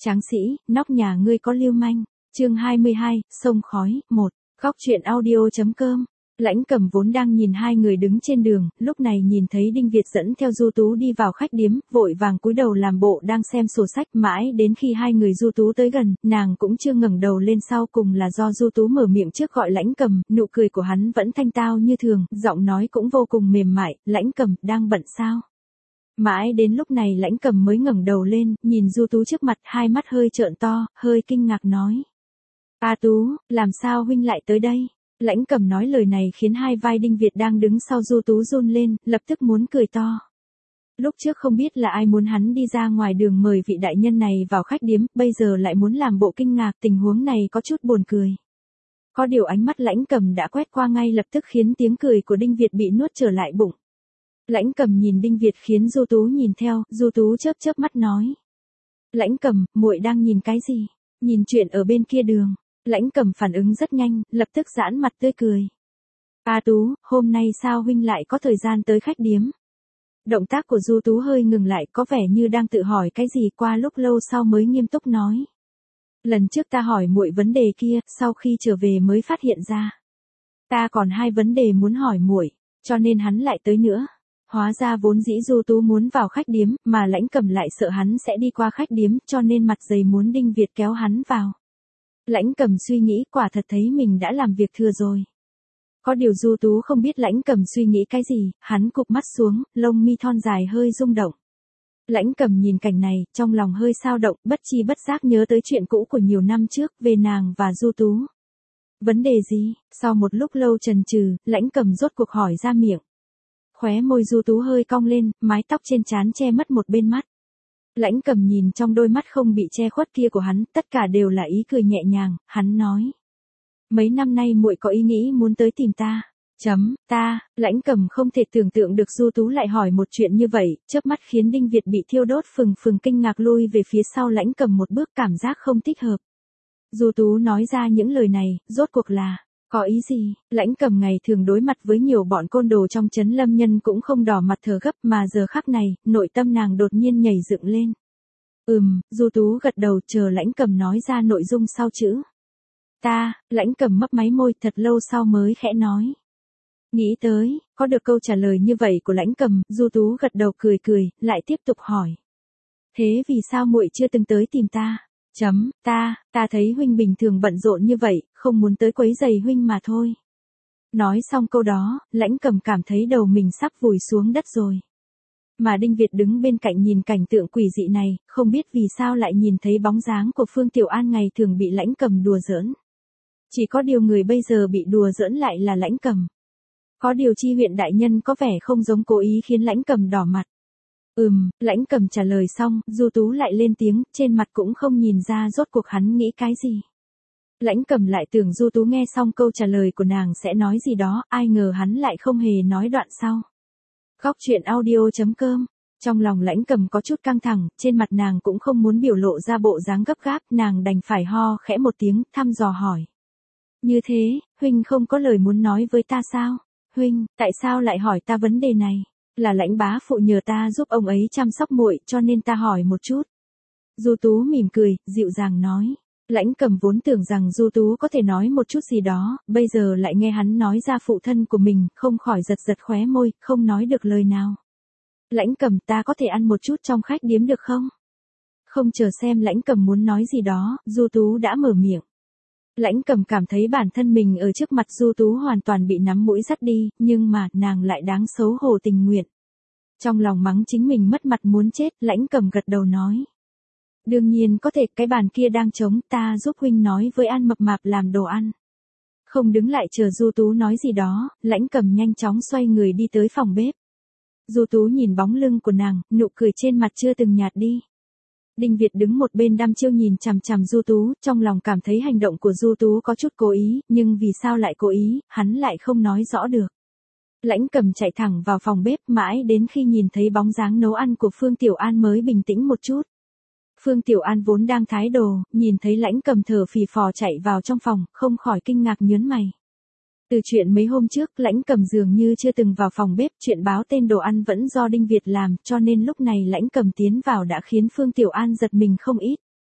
Tráng sĩ, nóc nhà ngươi có lưu manh. Chương 22, sông khói, 1. Góc truyện audio.com. Lãnh Cầm vốn đang nhìn hai người đứng trên đường, lúc này nhìn thấy Đinh Việt dẫn theo Du Tú đi vào khách điếm, vội vàng cúi đầu làm bộ đang xem sổ sách, mãi đến khi hai người Du Tú tới gần, nàng cũng chưa ngẩng đầu lên, sau cùng là do Du Tú mở miệng trước gọi Lãnh Cầm, nụ cười của hắn vẫn thanh tao như thường, giọng nói cũng vô cùng mềm mại, "Lãnh Cầm, đang bận sao?" Mãi đến lúc này Lãnh Cầm mới ngẩng đầu lên, nhìn Du Tú trước mặt, hai mắt hơi trợn to, hơi kinh ngạc nói: "A Tú, làm sao huynh lại tới đây?" Lãnh Cầm nói lời này khiến hai vai Đinh Việt đang đứng sau Du Tú run lên, lập tức muốn cười to. Lúc trước không biết là ai muốn hắn đi ra ngoài đường mời vị đại nhân này vào khách điếm, bây giờ lại muốn làm bộ kinh ngạc, tình huống này có chút buồn cười. Có điều ánh mắt Lãnh Cầm đã quét qua ngay lập tức khiến tiếng cười của Đinh Việt bị nuốt trở lại bụng. Lãnh Cầm nhìn Đinh Việt khiến Du Tú nhìn theo, Du Tú chớp chớp mắt nói: "Lãnh Cầm, muội đang nhìn cái gì?" "Nhìn chuyện ở bên kia đường." Lãnh Cầm phản ứng rất nhanh, lập tức giãn mặt tươi cười. "A Tú, hôm nay sao huynh lại có thời gian tới khách điếm?" Động tác của Du Tú hơi ngừng lại, có vẻ như đang tự hỏi cái gì, qua lúc lâu sau mới nghiêm túc nói: "Lần trước ta hỏi muội vấn đề kia, sau khi trở về mới phát hiện ra. Ta còn hai vấn đề muốn hỏi muội, cho nên hắn lại tới nữa." Hóa ra vốn dĩ Du Tú muốn vào khách điếm, mà Lãnh Cầm lại sợ hắn sẽ đi qua khách điếm, cho nên mặt dày muốn Đinh Việt kéo hắn vào. Lãnh Cầm suy nghĩ, quả thật thấy mình đã làm việc thừa rồi. Có điều Du Tú không biết Lãnh Cầm suy nghĩ cái gì, hắn cụp mắt xuống, lông mi thon dài hơi rung động. Lãnh Cầm nhìn cảnh này, trong lòng hơi xao động, bất chi bất giác nhớ tới chuyện cũ của nhiều năm trước, về nàng và Du Tú. "Vấn đề gì?" Sau một lúc lâu chần chừ, Lãnh Cầm rốt cuộc hỏi ra miệng. Khóe môi Du Tú hơi cong lên, mái tóc trên trán che mất một bên mắt. Lãnh Cầm nhìn trong đôi mắt không bị che khuất kia của hắn, tất cả đều là ý cười nhẹ nhàng, hắn nói: "Mấy năm nay muội có ý nghĩ muốn tới tìm ta." Ta, Lãnh Cầm không thể tưởng tượng được Du Tú lại hỏi một chuyện như vậy, chớp mắt khiến Đinh Việt bị thiêu đốt phừng phừng kinh ngạc lui về phía sau Lãnh Cầm một bước, cảm giác không thích hợp. Du Tú nói ra những lời này, rốt cuộc là có ý gì? Lãnh Cầm ngày thường đối mặt với nhiều bọn côn đồ trong trấn Lâm Nhân cũng không đỏ mặt thở gấp, mà giờ khắc này, nội tâm nàng đột nhiên nhảy dựng lên. Du Tú gật đầu, chờ Lãnh Cầm nói ra nội dung sau chữ "ta." Lãnh Cầm mấp máy môi, thật lâu sau mới khẽ nói. Nghĩ tới, có được câu trả lời như vậy của Lãnh Cầm, Du Tú gật đầu cười cười, lại tiếp tục hỏi: "Thế vì sao muội chưa từng tới tìm ta?" Ta thấy huynh bình thường bận rộn như vậy, không muốn tới quấy rầy huynh mà thôi." Nói xong câu đó, Lãnh Cầm cảm thấy đầu mình sắp vùi xuống đất rồi. Mà Đinh Việt đứng bên cạnh nhìn cảnh tượng quỷ dị này, không biết vì sao lại nhìn thấy bóng dáng của Phương Tiểu An ngày thường bị Lãnh Cầm đùa giỡn. Chỉ có điều người bây giờ bị đùa giỡn lại là Lãnh Cầm. Có điều Chi huyện đại nhân có vẻ không giống cố ý khiến Lãnh Cầm đỏ mặt. Lãnh Cầm trả lời xong, Du Tú lại lên tiếng, trên mặt cũng không nhìn ra rốt cuộc hắn nghĩ cái gì. Lãnh Cầm lại tưởng Du Tú nghe xong câu trả lời của nàng sẽ nói gì đó, ai ngờ hắn lại không hề nói đoạn sau. Góc truyện audio.com. Trong lòng Lãnh Cầm có chút căng thẳng, trên mặt nàng cũng không muốn biểu lộ ra bộ dáng gấp gáp, nàng đành phải ho khẽ một tiếng, thăm dò hỏi: "Như thế, huynh không có lời muốn nói với ta sao?" "Huynh, tại sao lại hỏi ta vấn đề này?" "Là Lãnh bá phụ nhờ ta giúp ông ấy chăm sóc muội, cho nên ta hỏi một chút." Du Tú mỉm cười, dịu dàng nói. Lãnh Cầm vốn tưởng rằng Du Tú có thể nói một chút gì đó, bây giờ lại nghe hắn nói ra phụ thân của mình, không khỏi giật giật khóe môi, không nói được lời nào. "Lãnh Cầm, ta có thể ăn một chút trong khách điếm được không?" Không chờ xem Lãnh Cầm muốn nói gì đó, Du Tú đã mở miệng. Lãnh Cầm cảm thấy bản thân mình ở trước mặt Du Tú hoàn toàn bị nắm mũi dắt đi, nhưng mà, nàng lại đáng xấu hổ tình nguyện. Trong lòng mắng chính mình mất mặt muốn chết, Lãnh Cầm gật đầu nói: "Đương nhiên có thể, cái bàn kia đang trống, ta giúp huynh nói với An Mập Mạp làm đồ ăn." Không đứng lại chờ Du Tú nói gì đó, Lãnh Cầm nhanh chóng xoay người đi tới phòng bếp. Du Tú nhìn bóng lưng của nàng, nụ cười trên mặt chưa từng nhạt đi. Đinh Việt đứng một bên đăm chiêu nhìn chằm chằm Du Tú, trong lòng cảm thấy hành động của Du Tú có chút cố ý, nhưng vì sao lại cố ý, hắn lại không nói rõ được. Lãnh Cầm chạy thẳng vào phòng bếp, mãi đến khi nhìn thấy bóng dáng nấu ăn của Phương Tiểu An mới bình tĩnh một chút. Phương Tiểu An vốn đang thái đồ, nhìn thấy Lãnh Cầm thở phì phò chạy vào trong phòng, không khỏi kinh ngạc nhớn mày. Từ chuyện mấy hôm trước, Lãnh Cầm dường như chưa từng vào phòng bếp, chuyện báo tên đồ ăn vẫn do Đinh Việt làm, cho nên lúc này Lãnh Cầm tiến vào đã khiến Phương Tiểu An giật mình không ít.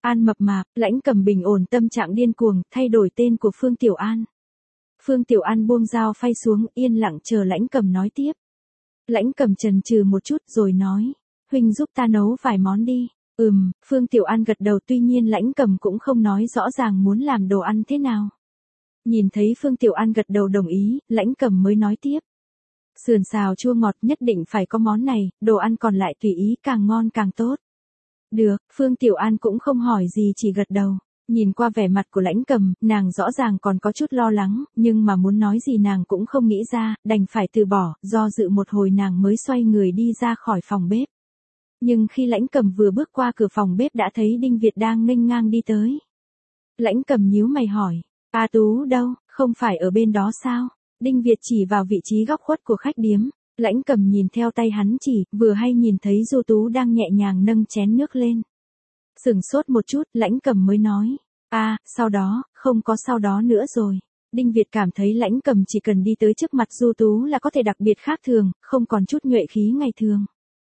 An mập mạp, Lãnh Cầm bình ổn tâm trạng điên cuồng, thay đổi tên của Phương Tiểu An. Phương Tiểu An buông dao phay xuống, yên lặng chờ Lãnh Cầm nói tiếp. Lãnh Cầm chần chừ một chút rồi nói, huynh giúp ta nấu vài món đi. Phương Tiểu An gật đầu, tuy nhiên Lãnh Cầm cũng không nói rõ ràng muốn làm đồ ăn thế nào. Nhìn thấy Phương Tiểu An gật đầu đồng ý, Lãnh Cầm mới nói tiếp. Sườn xào chua ngọt nhất định phải có món này, đồ ăn còn lại tùy ý, càng ngon càng tốt. Được, Phương Tiểu An cũng không hỏi gì chỉ gật đầu. Nhìn qua vẻ mặt của Lãnh Cầm, nàng rõ ràng còn có chút lo lắng, nhưng mà muốn nói gì nàng cũng không nghĩ ra, đành phải từ bỏ, do dự một hồi nàng mới xoay người đi ra khỏi phòng bếp. Nhưng khi Lãnh Cầm vừa bước qua cửa phòng bếp đã thấy Đinh Việt đang nghênh ngang đi tới. Lãnh Cầm nhíu mày hỏi, A Tú đâu, không phải ở bên đó sao? Đinh Việt chỉ vào vị trí góc khuất của khách điếm. Lãnh Cầm nhìn theo tay hắn chỉ, vừa hay nhìn thấy Du Tú đang nhẹ nhàng nâng chén nước lên. Sửng sốt một chút, Lãnh Cầm mới nói, sau đó, không có sau đó nữa rồi. Đinh Việt cảm thấy Lãnh Cầm chỉ cần đi tới trước mặt Du Tú là có thể đặc biệt khác thường, không còn chút nhuệ khí ngày thường.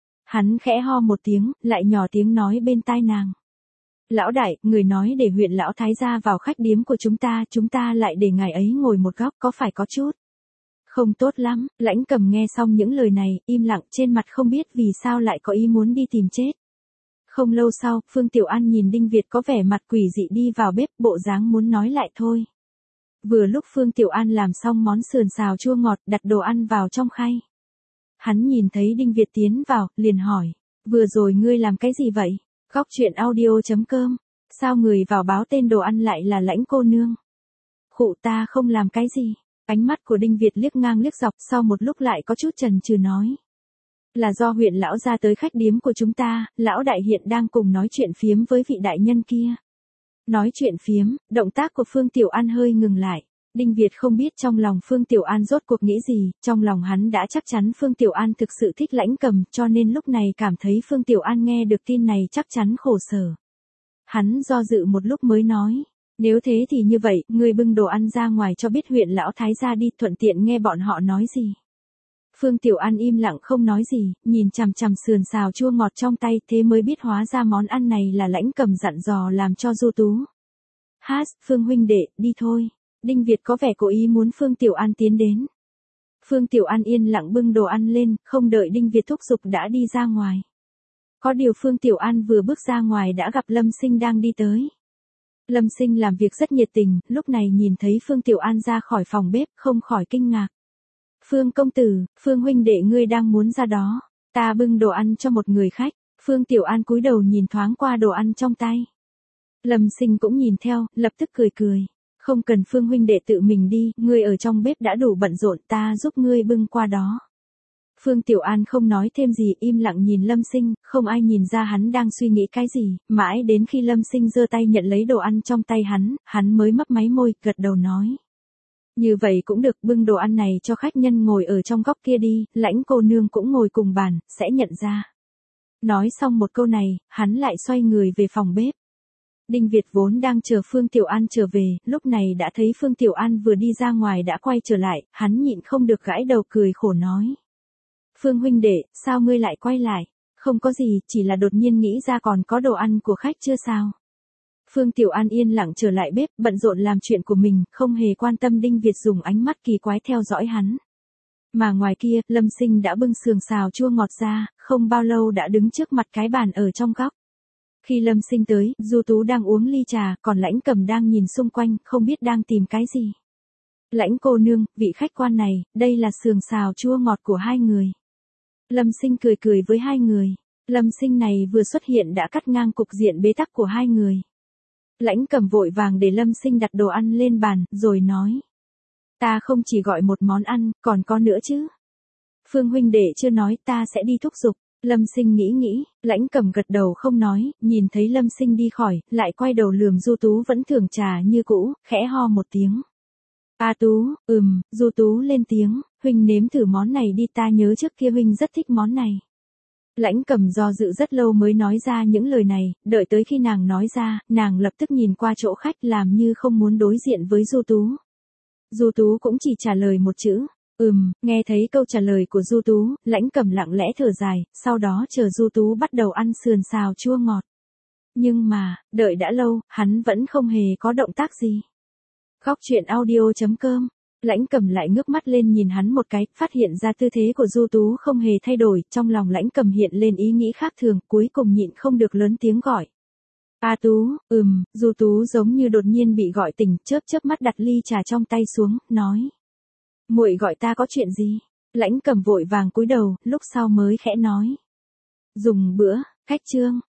Hắn khẽ ho một tiếng, lại nhỏ tiếng nói bên tai nàng. Lão đại, người nói để huyện lão thái gia vào khách điếm của chúng ta lại để ngài ấy ngồi một góc, có phải có chút không tốt lắm. Lãnh Cầm nghe xong những lời này, im lặng, trên mặt không biết vì sao lại có ý muốn đi tìm chết. Không lâu sau, Phương Tiểu An nhìn Đinh Việt có vẻ mặt quỷ dị đi vào bếp, bộ dáng muốn nói lại thôi. Vừa lúc Phương Tiểu An làm xong món sườn xào chua ngọt, đặt đồ ăn vào trong khay. Hắn nhìn thấy Đinh Việt tiến vào, liền hỏi, vừa rồi ngươi làm cái gì vậy? Góc truyện audio.com, sao người vào báo tên đồ ăn lại là Lãnh cô nương? Khụ, ta không làm cái gì. Ánh mắt của Đinh Việt liếc ngang liếc dọc, sau một lúc lại có chút chần chừ nói. Là do huyện lão ra tới khách điếm của chúng ta, lão đại hiện đang cùng nói chuyện phiếm với vị đại nhân kia. Nói chuyện phiếm, động tác của Phương Tiểu An hơi ngừng lại. Đinh Việt không biết trong lòng Phương Tiểu An rốt cuộc nghĩ gì, trong lòng hắn đã chắc chắn Phương Tiểu An thực sự thích Lãnh Cầm, cho nên lúc này cảm thấy Phương Tiểu An nghe được tin này chắc chắn khổ sở. Hắn do dự một lúc mới nói, nếu thế thì như vậy, ngươi bưng đồ ăn ra ngoài cho biết huyện lão thái gia đi, thuận tiện nghe bọn họ nói gì. Phương Tiểu An im lặng không nói gì, nhìn chằm chằm sườn xào chua ngọt trong tay, thế mới biết hóa ra món ăn này là Lãnh Cầm dặn dò làm cho Du Tú. Phương huynh đệ, đi thôi. Đinh Việt có vẻ cố ý muốn Phương Tiểu An tiến đến. Phương Tiểu An yên lặng bưng đồ ăn lên, không đợi Đinh Việt thúc giục đã đi ra ngoài. Có điều Phương Tiểu An vừa bước ra ngoài đã gặp Lâm Sinh đang đi tới. Lâm Sinh làm việc rất nhiệt tình, lúc này nhìn thấy Phương Tiểu An ra khỏi phòng bếp, không khỏi kinh ngạc. Phương công tử, Phương huynh đệ ngươi đang muốn ra đó, ta bưng đồ ăn cho một người khách. Phương Tiểu An cúi đầu nhìn thoáng qua đồ ăn trong tay. Lâm Sinh cũng nhìn theo, lập tức cười cười. Không cần Phương huynh đệ tự mình đi, ngươi ở trong bếp đã đủ bận rộn, ta giúp ngươi bưng qua đó. Phương Tiểu An không nói thêm gì, im lặng nhìn Lâm Sinh, không ai nhìn ra hắn đang suy nghĩ cái gì, mãi đến khi Lâm Sinh giơ tay nhận lấy đồ ăn trong tay hắn mới mấp máy môi, gật đầu nói. Như vậy cũng được, bưng đồ ăn này cho khách nhân ngồi ở trong góc kia đi, Lãnh cô nương cũng ngồi cùng bàn, sẽ nhận ra. Nói xong một câu này, hắn lại xoay người về phòng bếp. Đinh Việt vốn đang chờ Phương Tiểu An trở về, lúc này đã thấy Phương Tiểu An vừa đi ra ngoài đã quay trở lại, hắn nhịn không được gãi đầu cười khổ nói. Phương huynh đệ, sao ngươi lại quay lại? Không có gì, chỉ là đột nhiên nghĩ ra còn có đồ ăn của khách chưa sao? Phương Tiểu An yên lặng trở lại bếp, bận rộn làm chuyện của mình, không hề quan tâm Đinh Việt dùng ánh mắt kỳ quái theo dõi hắn. Mà ngoài kia, Lâm Sinh đã bưng sườn xào chua ngọt ra, không bao lâu đã đứng trước mặt cái bàn ở trong góc. Khi Lâm Sinh tới, Du Tú đang uống ly trà, còn Lãnh Cầm đang nhìn xung quanh, không biết đang tìm cái gì. Lãnh cô nương, vị khách quan này, đây là sườn xào chua ngọt của hai người. Lâm Sinh cười cười với hai người. Lâm Sinh này vừa xuất hiện đã cắt ngang cục diện bế tắc của hai người. Lãnh Cầm vội vàng để Lâm Sinh đặt đồ ăn lên bàn, rồi nói. Ta không chỉ gọi một món ăn, còn có nữa chứ. Phương huynh đệ chưa nói, ta sẽ đi thúc giục. Lâm Sinh nghĩ, Lãnh Cầm gật đầu không nói, nhìn thấy Lâm Sinh đi khỏi, lại quay đầu lườm Du Tú vẫn thưởng trà như cũ, khẽ ho một tiếng. A Tú, Du Tú lên tiếng, huynh nếm thử món này đi, ta nhớ trước kia huynh rất thích món này. Lãnh Cầm do dự rất lâu mới nói ra những lời này, đợi tới khi nàng nói ra, nàng lập tức nhìn qua chỗ khách làm như không muốn đối diện với Du Tú. Du Tú cũng chỉ trả lời một chữ. Nghe thấy câu trả lời của Du Tú, Lãnh Cầm lặng lẽ thở dài, sau đó chờ Du Tú bắt đầu ăn sườn xào chua ngọt. Nhưng mà, đợi đã lâu, hắn vẫn không hề có động tác gì. Khóc chuyện audio.com. Lãnh Cầm lại ngước mắt lên nhìn hắn một cái, phát hiện ra tư thế của Du Tú không hề thay đổi, trong lòng Lãnh Cầm hiện lên ý nghĩ khác thường, cuối cùng nhịn không được lớn tiếng gọi. A Tú, Du Tú giống như đột nhiên bị gọi tỉnh, chớp chớp mắt đặt ly trà trong tay xuống, nói. Muội gọi ta có chuyện gì? Lãnh Cầm vội vàng cúi đầu, lúc sau mới khẽ nói. Dùng bữa, khách trương,